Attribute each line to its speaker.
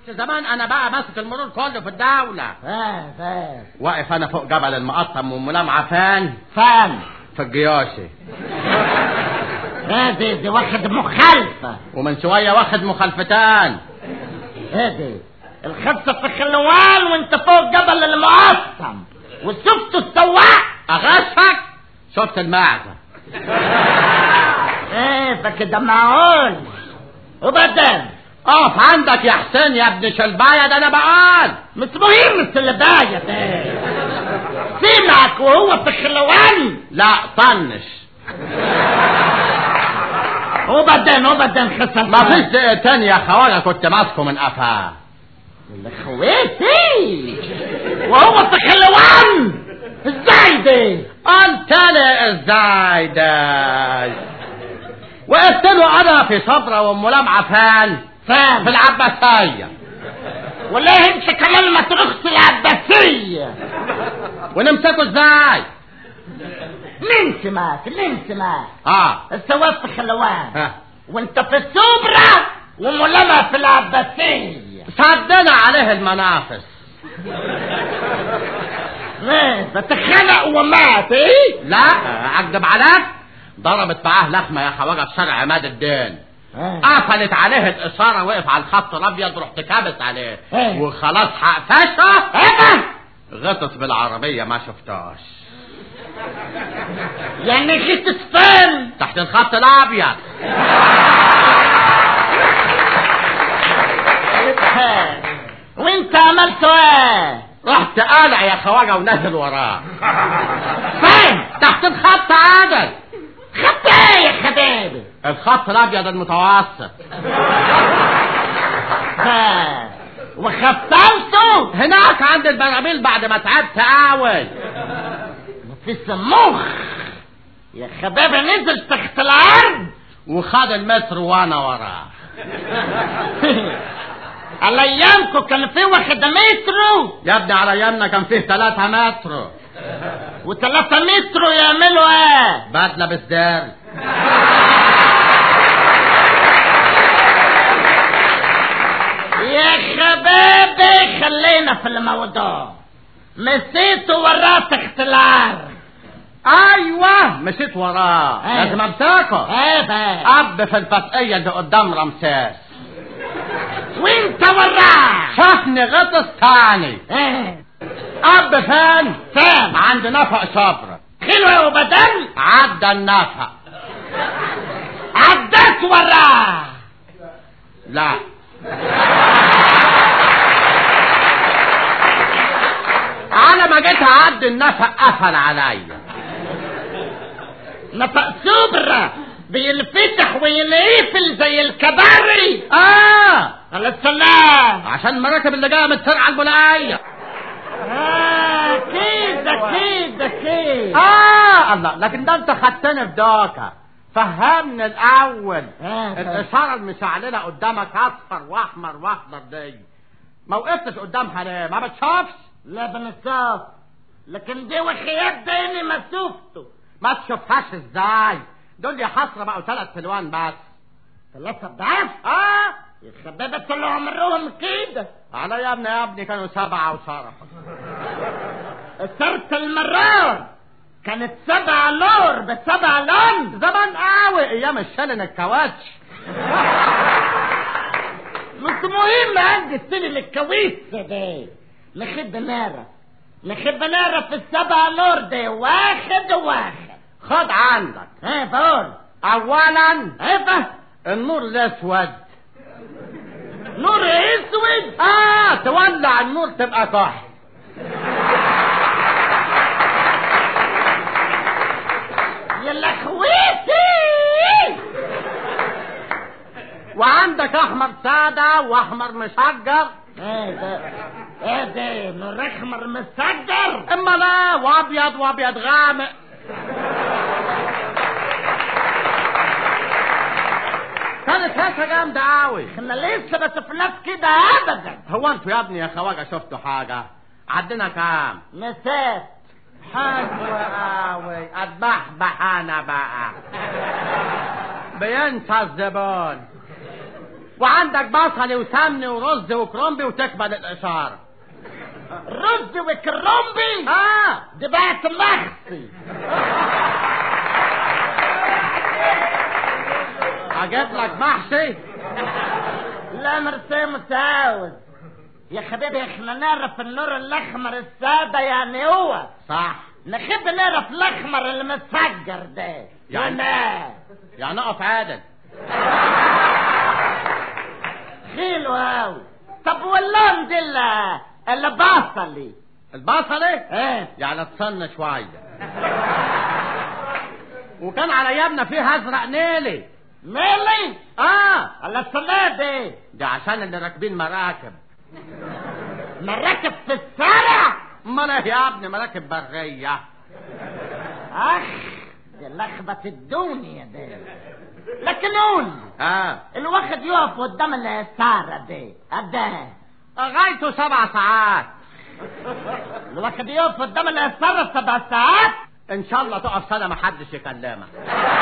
Speaker 1: زمان انا بقى ماسك المرور كله في الدولة.
Speaker 2: فاهم.
Speaker 1: واقف انا فوق جبل المقطم وملامعة فان في الجياشي.
Speaker 2: دي واخد مخالفة،
Speaker 1: ومن شوية واخد مخالفتان.
Speaker 2: دي الخمسة في خلوان وانت فوق جبل المقطم وشفت السواق.
Speaker 1: اغشك شفت المعزة.
Speaker 2: فكده معقول. وبعدين
Speaker 1: اقف عندك يا حسين يا ابن شلباية، ده انا بقال
Speaker 2: مش مهم الشلباية ده. سمعك وهو في خلوان.
Speaker 1: لا طنش.
Speaker 2: وبعدين خسن
Speaker 1: ما فيش دقيقتين يا خواجة كنت ماسكه من قفاه.
Speaker 2: خويتي وهو في خلوان. ازاي ده؟
Speaker 1: قلت لي ازاي ده؟ وقفت له انا في صبرة وملامعة فان في العباسية.
Speaker 2: ولا انت كمان ما ترخص العباسية.
Speaker 1: ونمسكه ازاي؟
Speaker 2: نمسك السواق في خلوان وانت في السوبرة وملامعة في العباسية.
Speaker 1: صدنا عليه المنافس.
Speaker 2: بتخلق ومات.
Speaker 1: لا اكدب عليك، ضربت معاه لخمة يا خواجة في شارع عماد الدين. قفلت عليه الاشارة، وقف على الخط الابيض، رحت كابس عليه وخلاص حقفشه. غطس بالعربية ما شفتاش.
Speaker 2: يعني غطس فين؟
Speaker 1: تحت الخط الابيض.
Speaker 2: وانت عملت ايه؟
Speaker 1: رحت قالع يا خواجة ونزل وراه.
Speaker 2: فين؟
Speaker 1: تحت الخط عادل.
Speaker 2: خط ايه يا حبيبي؟
Speaker 1: الخط الابيض المتوسط.
Speaker 2: وخطلته
Speaker 1: هناك عند البراميل بعد ما تعبت قوي.
Speaker 2: مفيش مخ يا حبيبي. نزل تحت الارض
Speaker 1: وخد المتر وانا وراه.
Speaker 2: على ايامكم كان في واحد مترو
Speaker 1: يا ابني، على ايامنا كان فيه 3 مترو.
Speaker 2: و3 مترو يعملوا ايه؟
Speaker 1: بدله بالدار.
Speaker 2: يا حبيبي خلينا في الموضوع. مسيت وراه تحت الارض.
Speaker 1: ايوه مشيت وراه. لازم امسكه. اب في الفتقية اللي قدام رمسيس.
Speaker 2: وانت وراه
Speaker 1: شافني غطس تاني. اب فين عند نفق صبرة.
Speaker 2: حلوة. وبدل
Speaker 1: عدى النفق.
Speaker 2: عدت وراه.
Speaker 1: لا على ما جيت اعدي النفق قفل عليا.
Speaker 2: نفق صبرة بينفتح وينقفل زي الكباري. على السلام.
Speaker 1: عشان المراكب اللي جايه من الترعه البلاقيه.
Speaker 2: كده
Speaker 1: الله، لكن ده انت خدتني في دوكه. فهمني الاول. الاشاره المشعلله قدامك اصفر واحمر واخضر دي ما وقفتش قدامها ليه؟ ما بتشوفش؟
Speaker 2: لا بنشوف، لكن دي وخيات ديني ما شفته.
Speaker 1: ما تشوفهاش ازاي؟ دول يا حسره بقوا 3 الوان بس.
Speaker 2: 3 ضعف؟ يا شباب طول عمرهم كده.
Speaker 1: على يا ابني كانوا 7 وشرف.
Speaker 2: صرت المرار كانت 7 لور ب7 لون.
Speaker 1: زمان قوي ايام الشلن الكاوتش.
Speaker 2: مش مهم عندي السلم الكاوتش ده. نخب نارة في 7 لور دي. واحد
Speaker 1: خد عندك.
Speaker 2: بقول
Speaker 1: اولا النور الاسود.
Speaker 2: نور اسود؟
Speaker 1: تولع النور تبقى كحل.
Speaker 2: يا لخويتي.
Speaker 1: وعندك احمر سادة واحمر مشجر.
Speaker 2: ده نور احمر مسجر.
Speaker 1: اما لا، وابيض غامق. كانت هكا جامدة قوي.
Speaker 2: احنا لسه ما شفناش كده ابدا.
Speaker 1: هو انتوا يا ابني يا خواجة شفتوا حاجة؟ عدنا كام؟
Speaker 2: مسات.
Speaker 1: حلوة قوي. اتبحبح انا بقى. بينسى الزبون. وعندك بصل وسمن ورز وكرنبي وتكمل الاشاره.
Speaker 2: رز وكرنبي؟ دي بقت مخصي.
Speaker 1: اجيب لك محشي؟
Speaker 2: لا مرسي متعاوز يا حبيبي، احنا نعرف النور الاحمر الساده يعني هو
Speaker 1: صح،
Speaker 2: نحب نعرف الاحمر اللي مسجر ده
Speaker 1: يعني اقف عادل.
Speaker 2: حلو اوي. طب واللون دي البصلي؟
Speaker 1: البصلي؟
Speaker 2: ايه
Speaker 1: يعني تصن شويه. وكان على ايامنا فيه ازرق نيلي.
Speaker 2: نيلي؟ على السنة
Speaker 1: دي عشان اللي راكبين مراكب.
Speaker 2: مراكب في الشارع؟
Speaker 1: امال ايه يا ابني، مراكب برية.
Speaker 2: دي لخبة الدنيا دي. لكن قول الواحد يقف قدام السارة دي قد
Speaker 1: غايته 7 ساعات.
Speaker 2: الواحد يقف قدام السارة 7 ساعات؟
Speaker 1: ان شاء الله تقف سنة محدش يكلمك.